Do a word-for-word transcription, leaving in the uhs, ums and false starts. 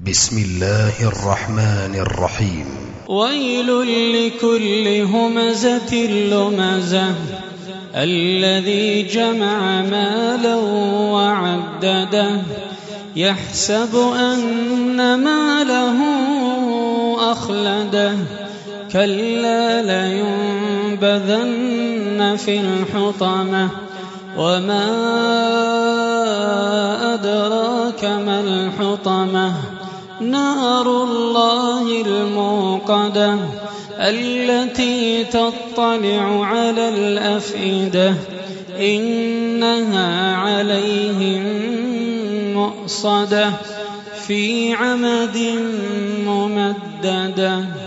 بسم الله الرحمن الرحيم. ويل لكل همزة لمزة الذي جمع مالا وعدده يحسب أن ماله أخلده كلا لينبذن في الحطمة وما أدراك ما الحطمة نار الله الموقدة التي تطلع على الأفئدة إنها عليهم مؤصدة في عمد ممددة.